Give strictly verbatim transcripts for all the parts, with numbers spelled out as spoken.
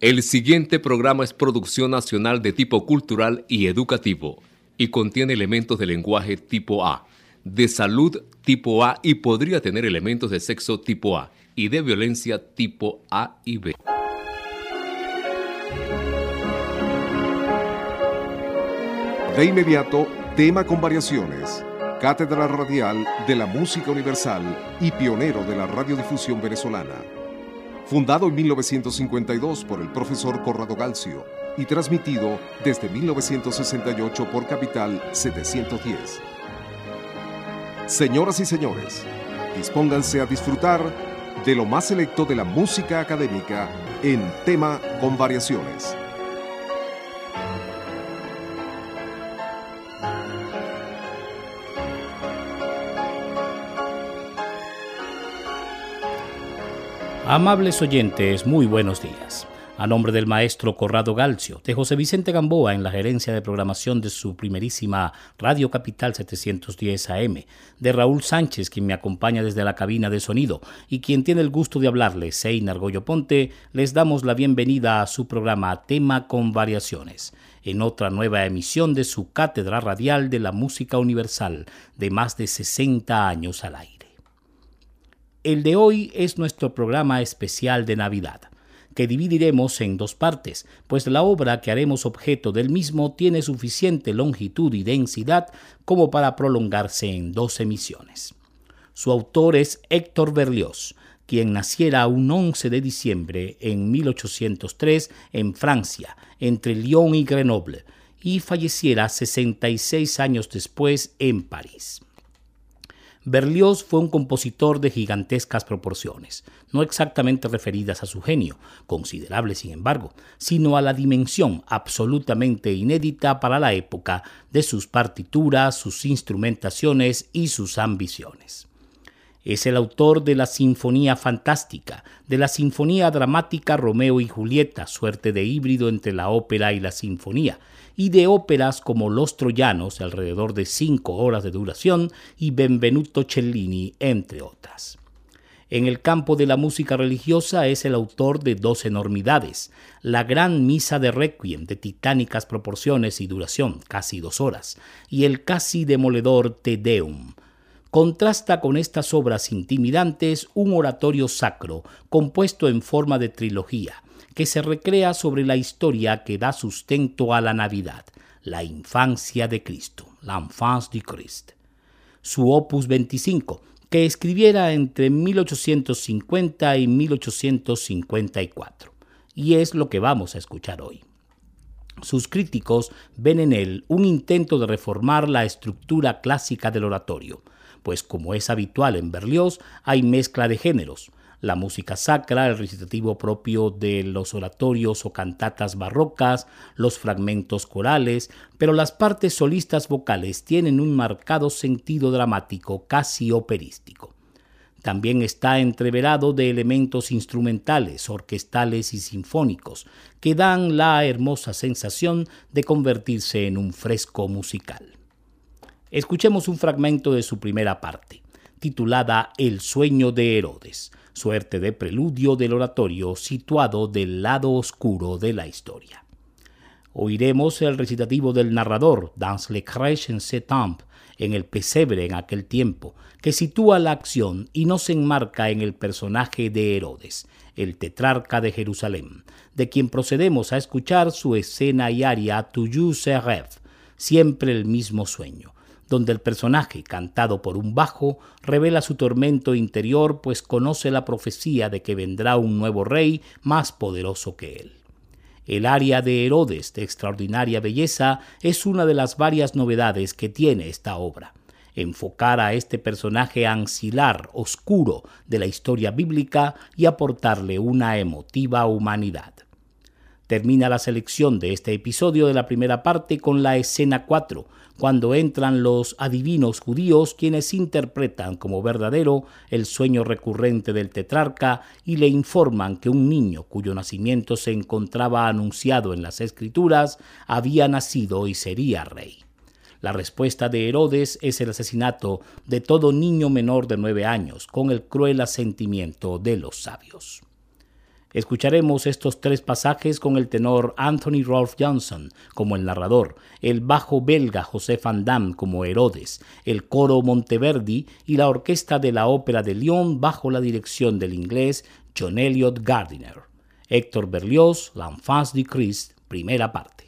El siguiente programa es producción nacional de tipo cultural y educativo y contiene elementos de lenguaje tipo A, de salud tipo A y podría tener elementos de sexo tipo A y de violencia tipo A y B. De inmediato, tema con variaciones. Cátedra Radial de la Música Universal y pionero de la radiodifusión venezolana. Fundado en mil novecientos cincuenta y dos por el profesor Corrado Galcio y transmitido desde mil novecientos sesenta y ocho por Capital setecientos diez. Señoras y señores, dispónganse a disfrutar de lo más selecto de la música académica en tema con variaciones. Amables oyentes, muy buenos días. A nombre del maestro Corrado Galcio, de José Vicente Gamboa en la gerencia de programación de su primerísima Radio Capital setecientos diez A M, de Raúl Sánchez, quien me acompaña desde la cabina de sonido, y quien tiene el gusto de hablarles, Seinar Goyo Ponte, les damos la bienvenida a su programa Tema con Variaciones, en otra nueva emisión de su Cátedra Radial de la Música Universal, de más de sesenta años al aire. El de hoy es nuestro programa especial de Navidad, que dividiremos en dos partes, pues la obra que haremos objeto del mismo tiene suficiente longitud y densidad como para prolongarse en dos emisiones. Su autor es Héctor Berlioz, quien naciera un once de diciembre en mil ochocientos tres en Francia, entre Lyon y Grenoble, y falleciera sesenta y seis años después en París. Berlioz fue un compositor de gigantescas proporciones, no exactamente referidas a su genio, considerable sin embargo, sino a la dimensión absolutamente inédita para la época de sus partituras, sus instrumentaciones y sus ambiciones. Es el autor de la Sinfonía Fantástica, de la Sinfonía Dramática Romeo y Julieta, suerte de híbrido entre la ópera y la sinfonía, y de óperas como Los Troyanos, alrededor de cinco horas de duración, y Benvenuto Cellini, entre otras. En el campo de la música religiosa es el autor de dos enormidades, la Gran Misa de Requiem, de titánicas proporciones y duración, casi dos horas, y el casi demoledor Te Deum. Contrasta con estas obras intimidantes un oratorio sacro, compuesto en forma de trilogía, que se recrea sobre la historia que da sustento a la Navidad, la infancia de Cristo, l'enfance du Christ. Su opus veinticinco, que escribiera entre mil ochocientos cincuenta y mil ochocientos cincuenta y cuatro, y es lo que vamos a escuchar hoy. Sus críticos ven en él un intento de reformar la estructura clásica del oratorio, pues como es habitual en Berlioz, hay mezcla de géneros, la música sacra, el recitativo propio de los oratorios o cantatas barrocas, los fragmentos corales, pero las partes solistas vocales tienen un marcado sentido dramático, casi operístico. También está entreverado de elementos instrumentales, orquestales y sinfónicos, que dan la hermosa sensación de convertirse en un fresco musical. Escuchemos un fragmento de su primera parte, titulada El sueño de Herodes, suerte de preludio del oratorio situado del lado oscuro de la historia. Oiremos el recitativo del narrador, Dans les crèches en ce temps, en el pesebre en aquel tiempo, que sitúa la acción y nos enmarca en el personaje de Herodes, el tetrarca de Jerusalén, de quien procedemos a escuchar su escena y aria Toujours ce rêve, siempre el mismo sueño, donde el personaje, cantado por un bajo, revela su tormento interior, pues conoce la profecía de que vendrá un nuevo rey más poderoso que él. El aria de Herodes, de extraordinaria belleza, es una de las varias novedades que tiene esta obra. Enfocar a este personaje ancilar, oscuro, de la historia bíblica y aportarle una emotiva humanidad. Termina la selección de este episodio de la primera parte con la escena cuatro, cuando entran los adivinos judíos quienes interpretan como verdadero el sueño recurrente del tetrarca y le informan que un niño cuyo nacimiento se encontraba anunciado en las Escrituras había nacido y sería rey. La respuesta de Herodes es el asesinato de todo niño menor de nueve años con el cruel asentimiento de los sabios. Escucharemos estos tres pasajes con el tenor Anthony Rolfe Johnson como el narrador, el bajo belga José Van Damme como Herodes, el coro Monteverdi y la orquesta de la Ópera de Lyon bajo la dirección del inglés John Eliot Gardiner. Héctor Berlioz, L'Enfance du Christ, primera parte.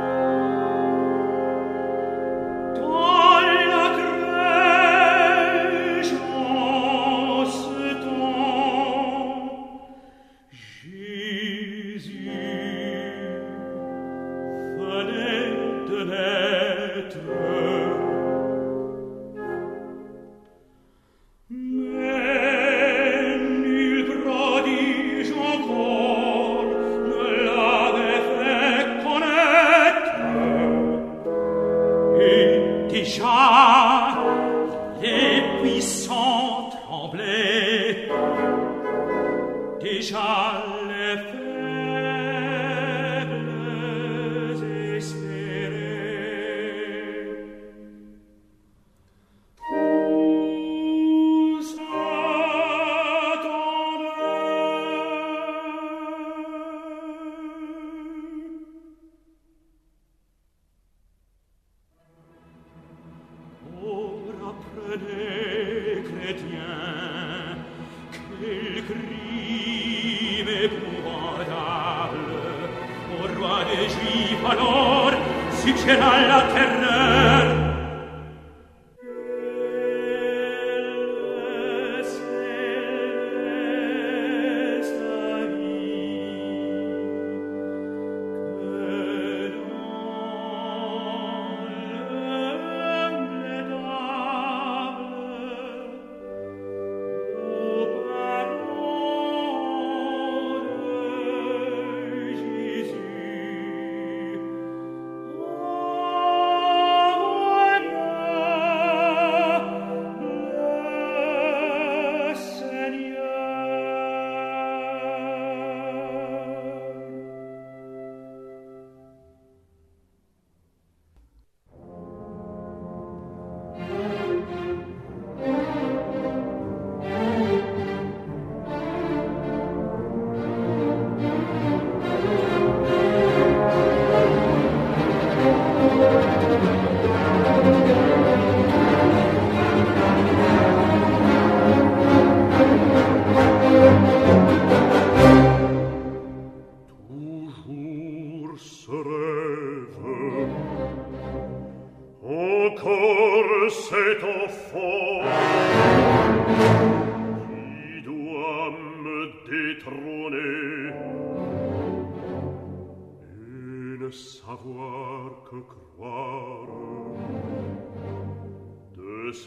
Ce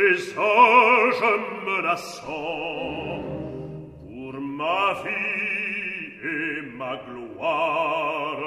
présage menaçant pour ma vie et ma gloire.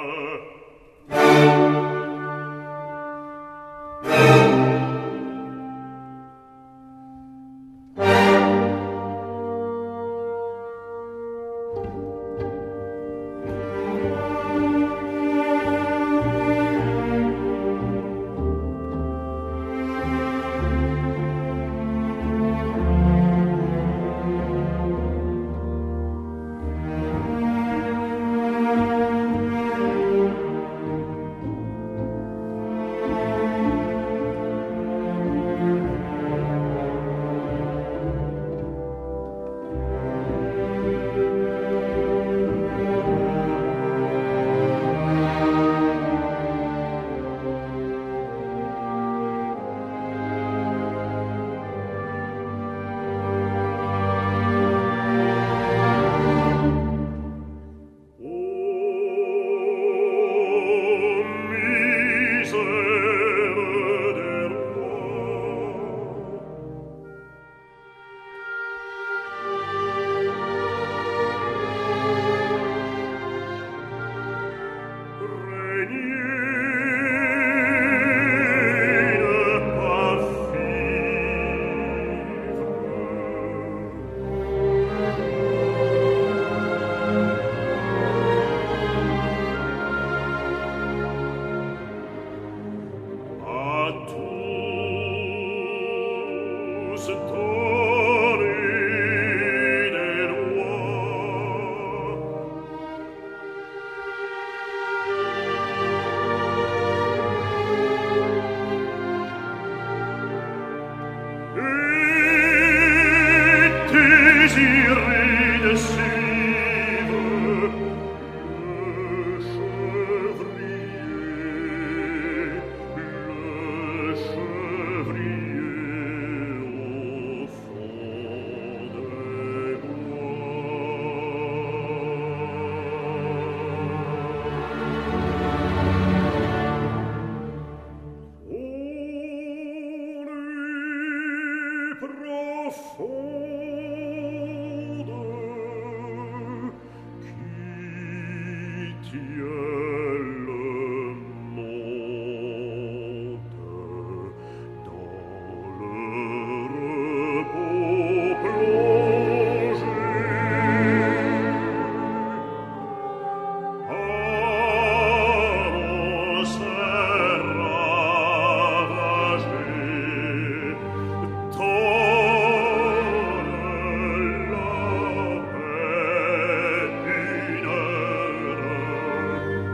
Une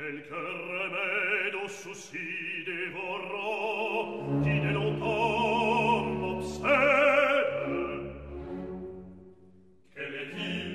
quelque remède aux soucis dévorants qui dès longtemps m'obsèdent. Quel est-il?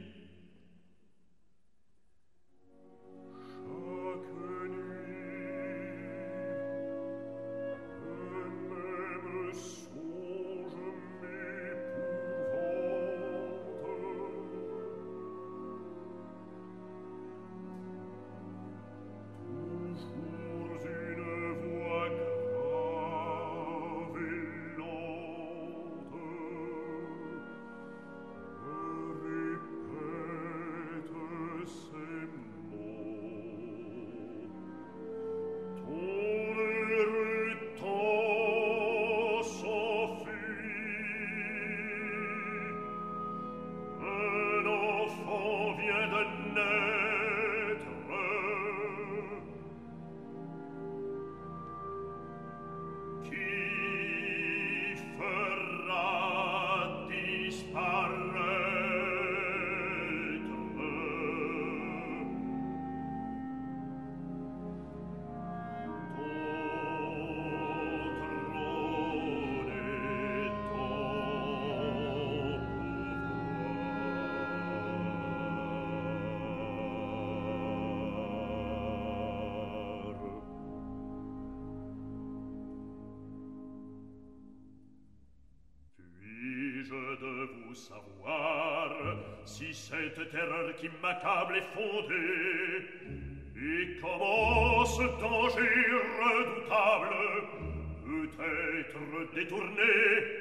Savoir si cette terreur qui m'accable est fondée et comment ce danger redoutable peut être détourné.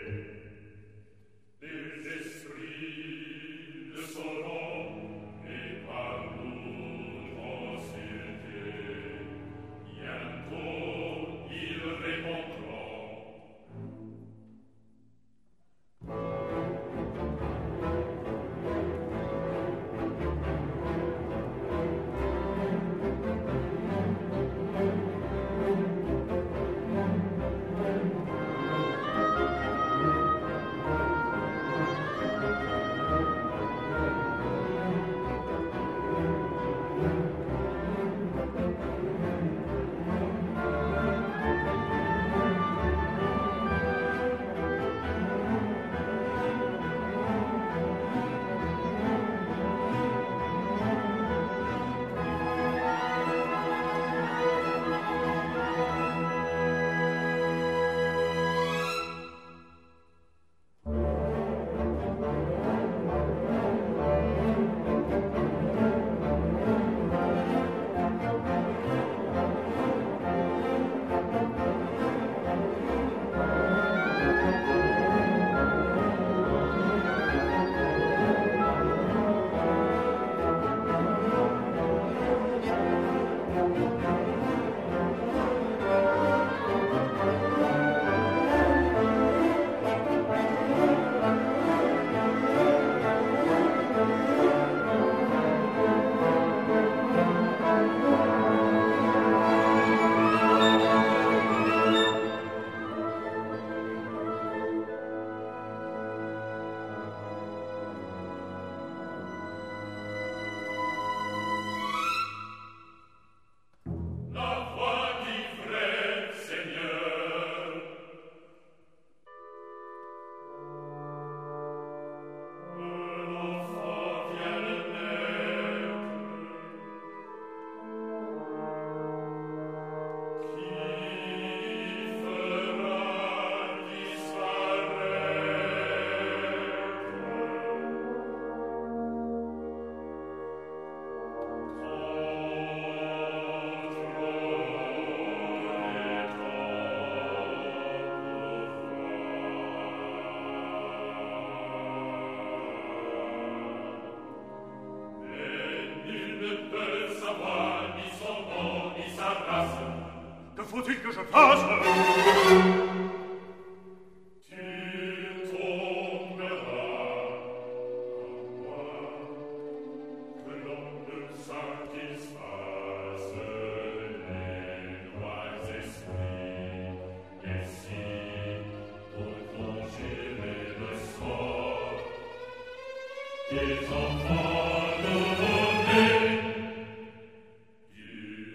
Les esprits le sauront et par nous consulter. Bientôt ils répondront. Faut-il que je fasse? Tu tomberas à moi que l'on ne satisfasse les lois esprits. Et si, pour conjurer le sort des enfants nouveau-nés, du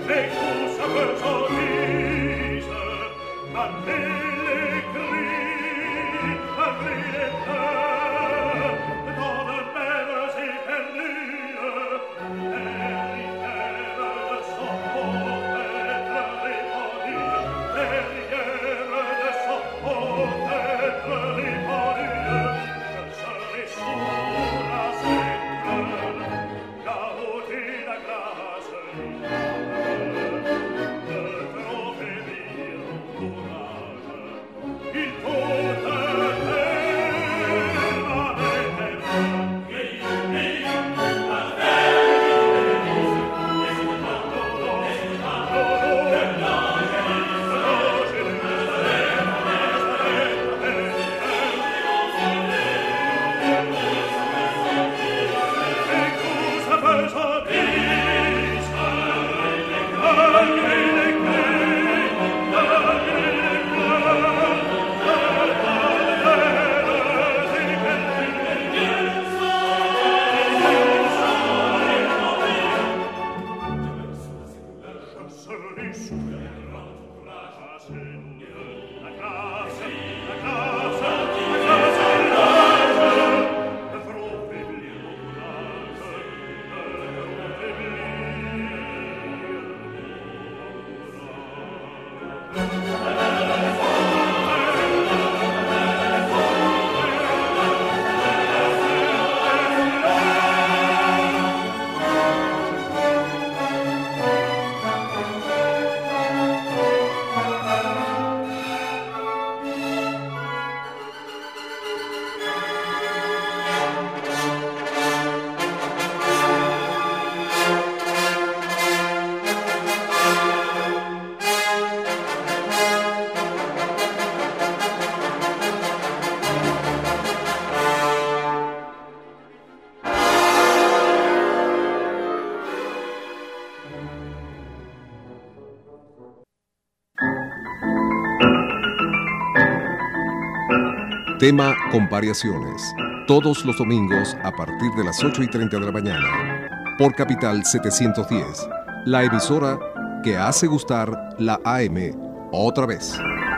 Tema con variaciones. Todos los domingos a partir de las ocho y treinta de la mañana. Por Capital setecientos diez. La emisora que hace gustar la A M otra vez.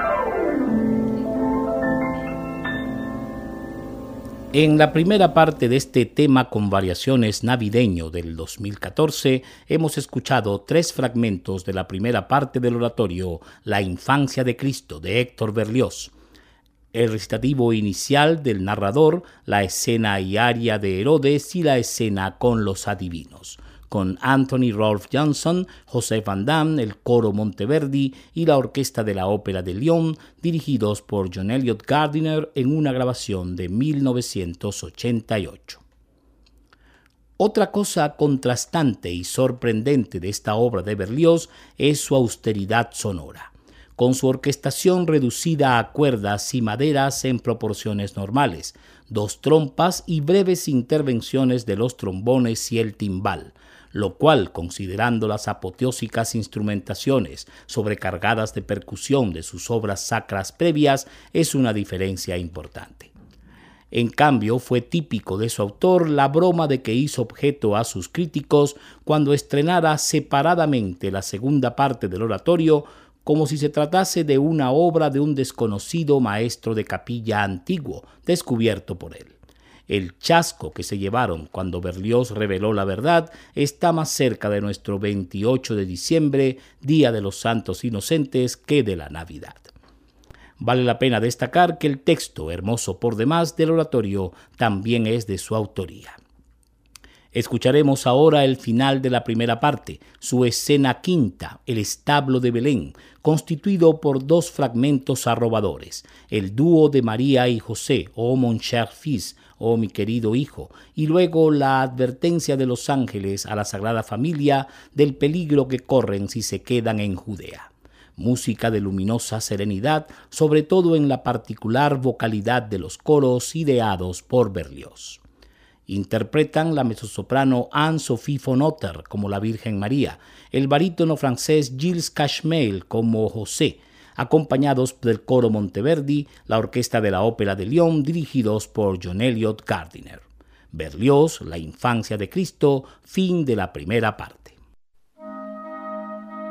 En la primera parte de este tema con variaciones navideño del dos mil catorce, hemos escuchado tres fragmentos de la primera parte del oratorio La infancia de Cristo de Héctor Berlioz, el recitativo inicial del narrador, la escena y aria de Herodes y la escena con los adivinos, con Anthony Rolfe Johnson, José Van Damme, el coro Monteverdi y la orquesta de la Ópera de Lyon, dirigidos por John Eliot Gardiner en una grabación de mil novecientos ochenta y ocho. Otra cosa contrastante y sorprendente de esta obra de Berlioz es su austeridad sonora, con su orquestación reducida a cuerdas y maderas en proporciones normales, dos trompas y breves intervenciones de los trombones y el timbal, lo cual, considerando las apoteósicas instrumentaciones sobrecargadas de percusión de sus obras sacras previas, es una diferencia importante. En cambio, fue típico de su autor la broma de que hizo objeto a sus críticos cuando estrenara separadamente la segunda parte del oratorio, como si se tratase de una obra de un desconocido maestro de capilla antiguo, descubierto por él. El chasco que se llevaron cuando Berlioz reveló la verdad está más cerca de nuestro veintiocho de diciembre, Día de los Santos Inocentes, que de la Navidad. Vale la pena destacar que el texto, hermoso por demás, del oratorio también es de su autoría. Escucharemos ahora el final de la primera parte, su escena quinta, el establo de Belén, constituido por dos fragmentos arrobadores, el dúo de María y José, oh mon cher fils, oh mi querido hijo, y luego la advertencia de los ángeles a la Sagrada Familia del peligro que corren si se quedan en Judea. Música de luminosa serenidad, sobre todo en la particular vocalidad de los coros ideados por Berlioz. Interpretan la mezzosoprano Anne-Sophie von Otter como la Virgen María, el barítono francés Gilles Cashmel como José, acompañados del coro Monteverdi, la orquesta de la Ópera de Lyon, dirigidos por John Eliot Gardiner. Berlioz, La infancia de Cristo, fin de la primera parte.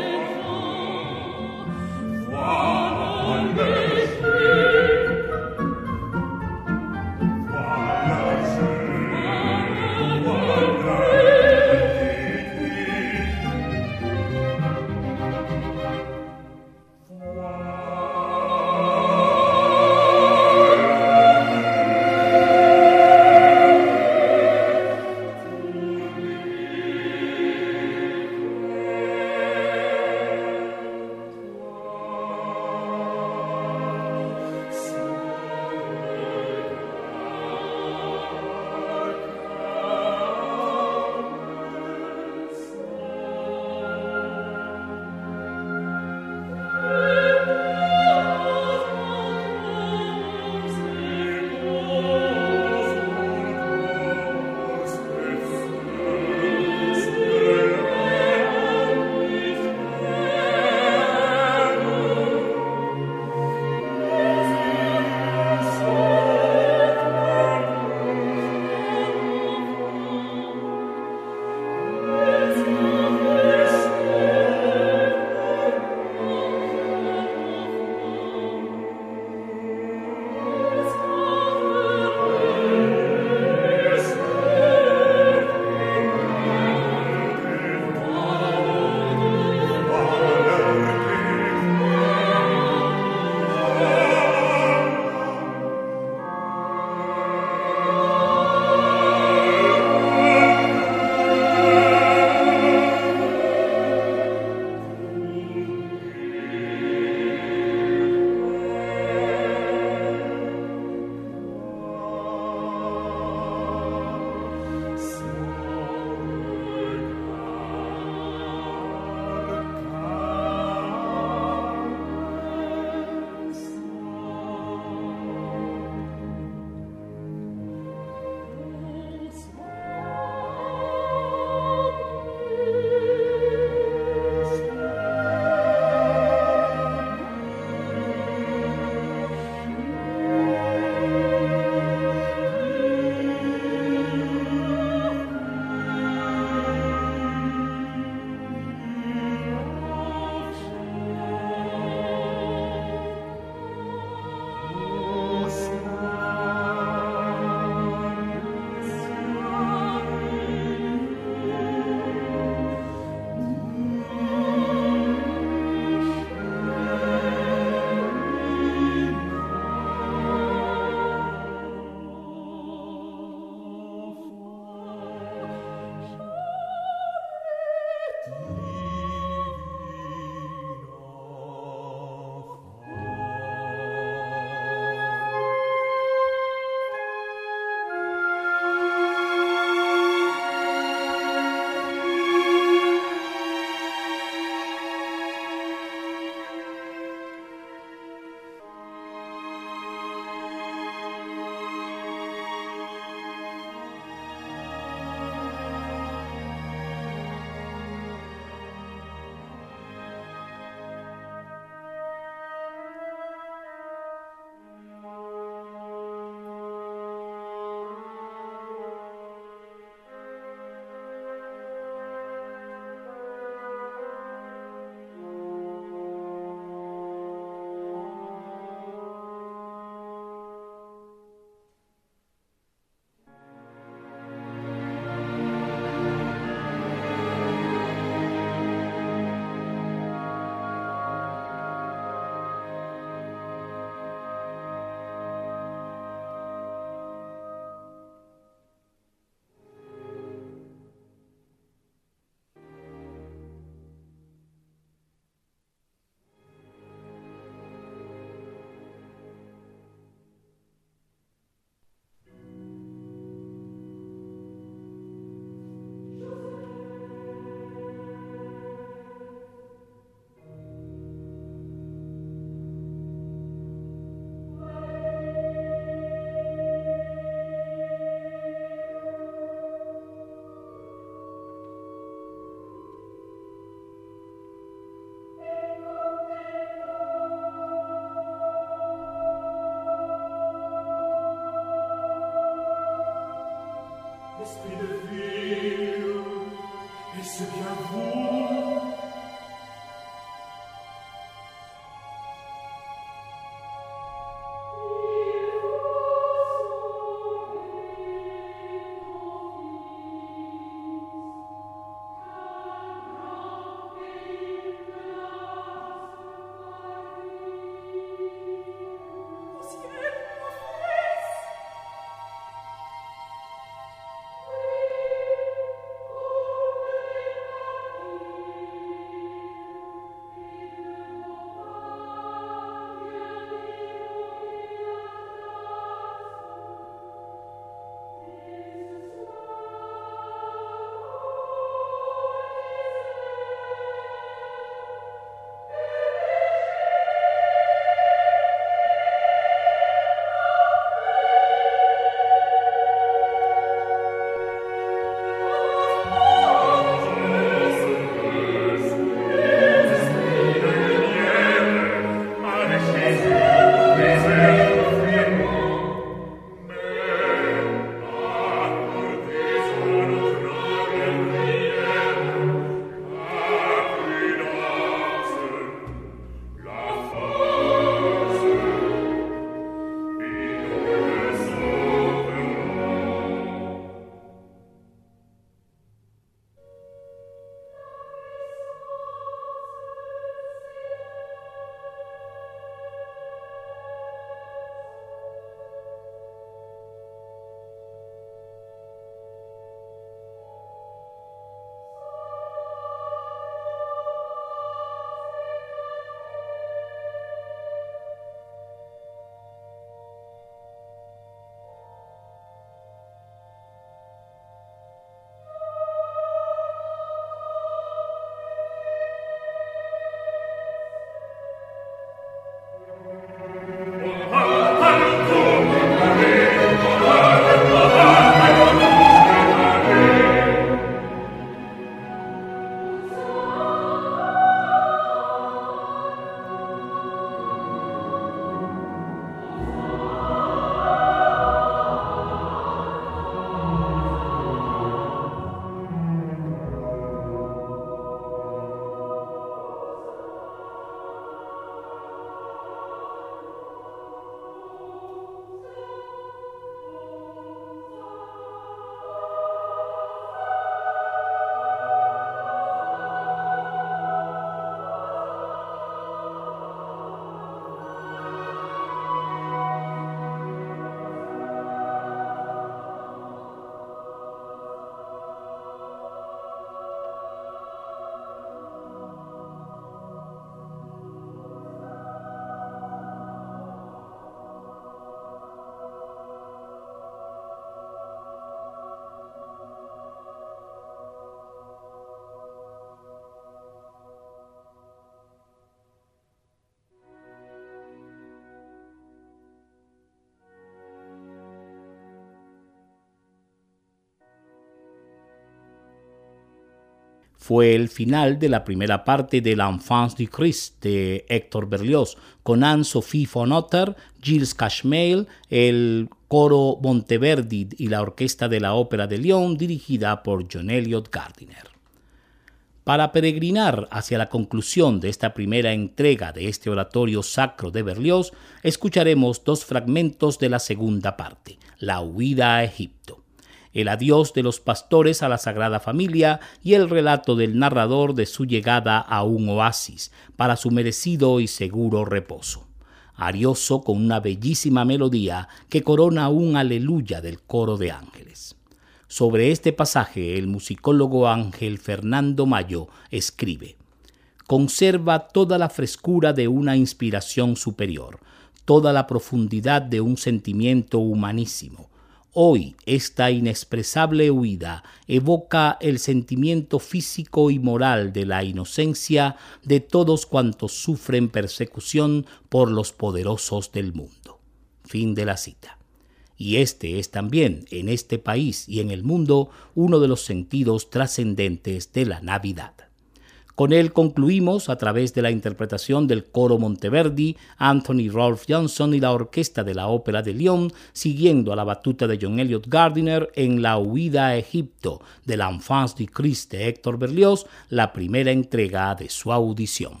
fue el final de la primera parte de L'Enfance du Christ de Héctor Berlioz, con Anne-Sophie von Otter, Gilles Cashmel, el coro Monteverdi y la orquesta de la Ópera de Lyon dirigida por John Eliot Gardiner. Para peregrinar hacia la conclusión de esta primera entrega de este oratorio sacro de Berlioz, escucharemos dos fragmentos de la segunda parte, La huida a Egipto, el adiós de los pastores a la Sagrada Familia y el relato del narrador de su llegada a un oasis para su merecido y seguro reposo. Arioso con una bellísima melodía que corona un aleluya del coro de ángeles. Sobre este pasaje, el musicólogo Ángel Fernando Mayo escribe: conserva toda la frescura de una inspiración superior, toda la profundidad de un sentimiento humanísimo. Hoy, esta inexpresable huida evoca el sentimiento físico y moral de la inocencia de todos cuantos sufren persecución por los poderosos del mundo. Fin de la cita. Y este es también, en este país y en el mundo, uno de los sentidos trascendentes de la Navidad. Con él concluimos, a través de la interpretación del coro Monteverdi, Anthony Rolfe Johnson y la orquesta de la Ópera de Lyon, siguiendo a la batuta de John Eliot Gardiner en La huida a Egipto de L'Enfance du Christ de Héctor Berlioz, la primera entrega de su audición.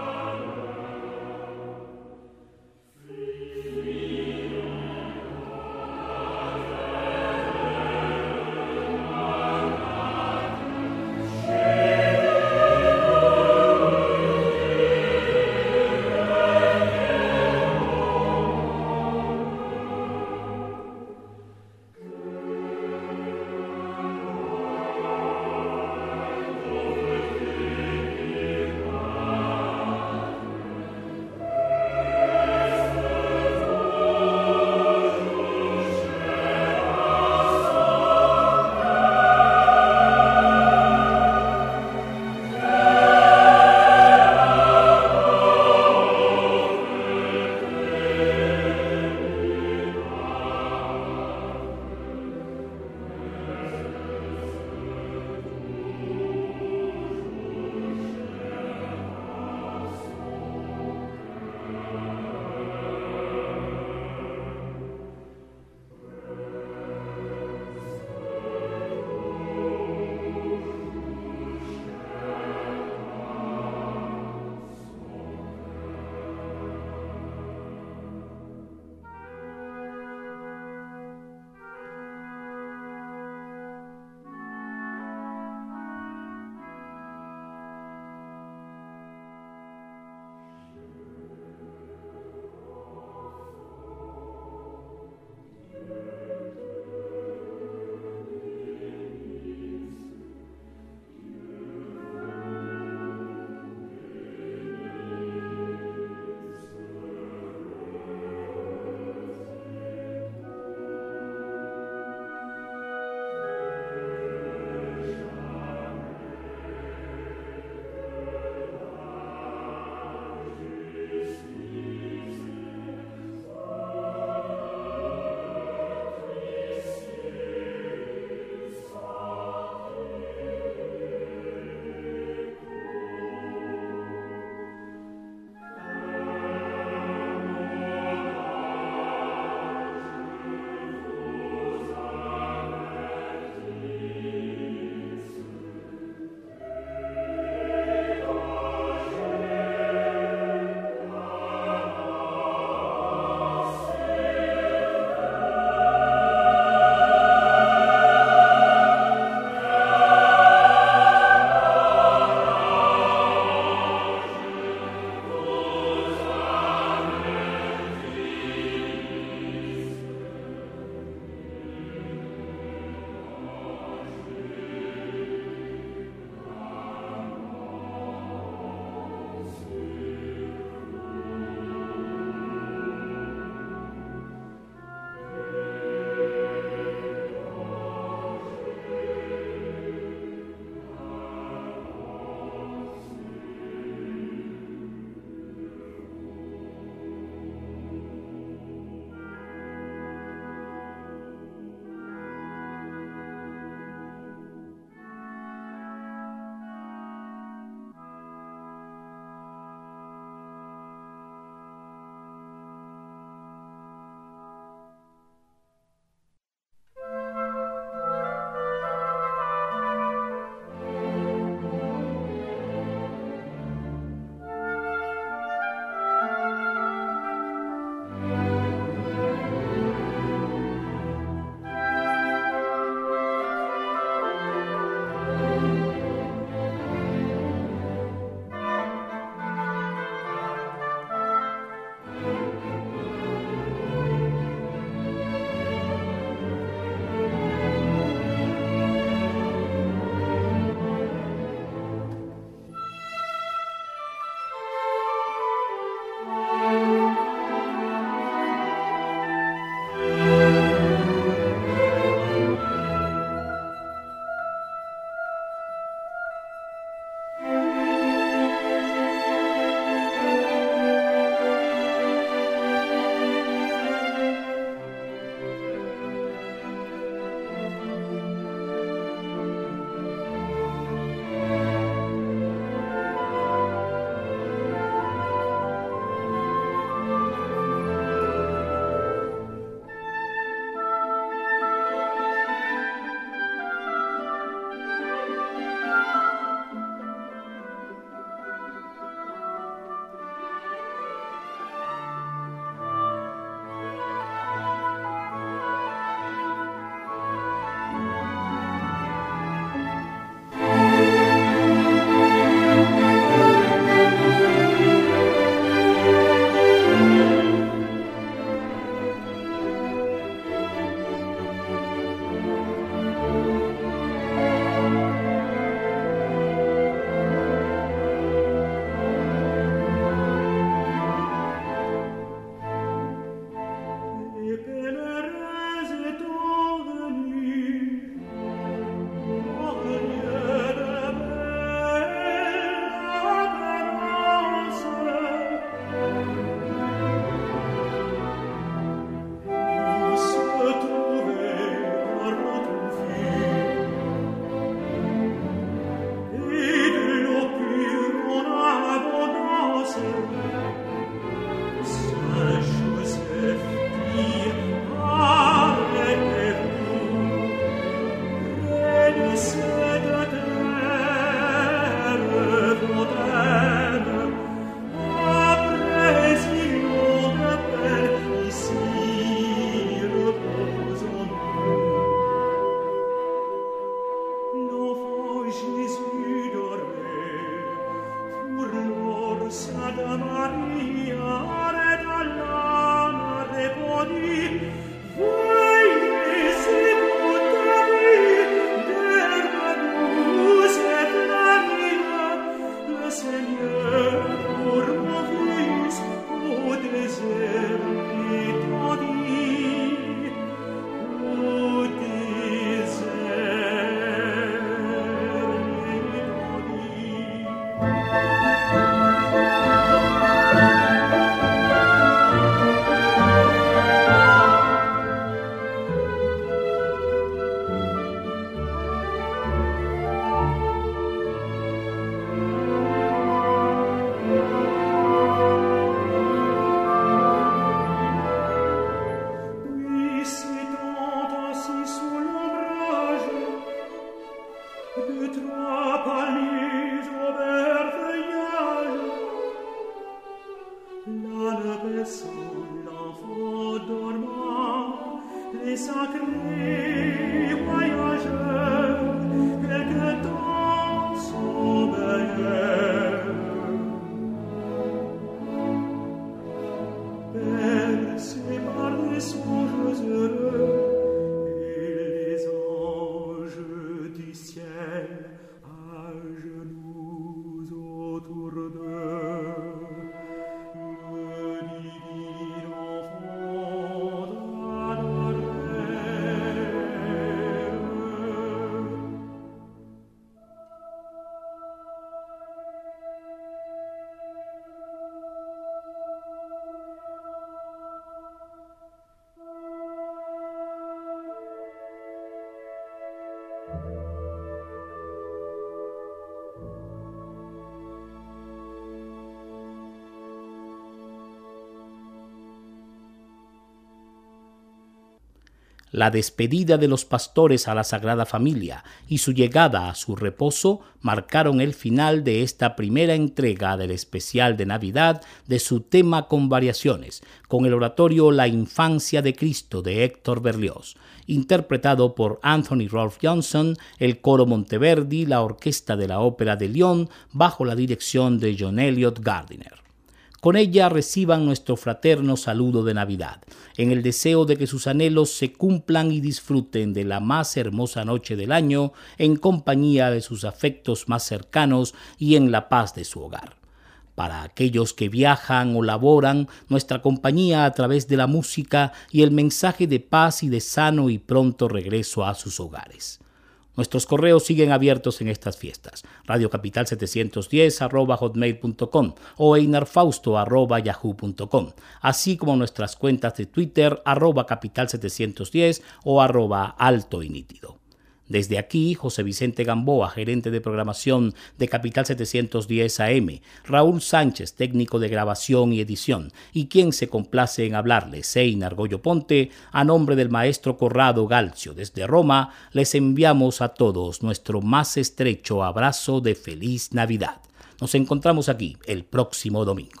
La despedida de los pastores a la Sagrada Familia y su llegada a su reposo marcaron el final de esta primera entrega del especial de Navidad de su tema con variaciones, con el oratorio La Infancia de Cristo de Héctor Berlioz, interpretado por Anthony Rolfe Johnson, el Coro Monteverdi, la Orquesta de la Ópera de Lyon, bajo la dirección de John Eliot Gardiner. Con ella reciban nuestro fraterno saludo de Navidad, en el deseo de que sus anhelos se cumplan y disfruten de la más hermosa noche del año en compañía de sus afectos más cercanos y en la paz de su hogar. Para aquellos que viajan o laboran, nuestra compañía a través de la música y el mensaje de paz y de sano y pronto regreso a sus hogares. Nuestros correos siguen abiertos en estas fiestas. radiocapital setecientos diez arroba hotmail punto com o einarfausto arroba yahoo punto com, así como nuestras cuentas de Twitter arroba capital setecientos diez o arroba alto y nítido. Desde aquí, José Vicente Gamboa, gerente de programación de Capital setecientos diez A M, Raúl Sánchez, técnico de grabación y edición, y quien se complace en hablarles, Einar Goyo Ponte, a nombre del maestro Corrado Galcio desde Roma, les enviamos a todos nuestro más estrecho abrazo de feliz Navidad. Nos encontramos aquí el próximo domingo.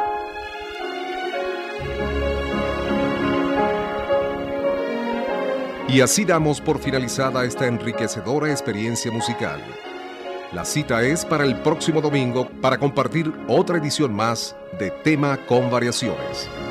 Y así damos por finalizada esta enriquecedora experiencia musical. La cita es para el próximo domingo para compartir otra edición más de Tema con Variaciones.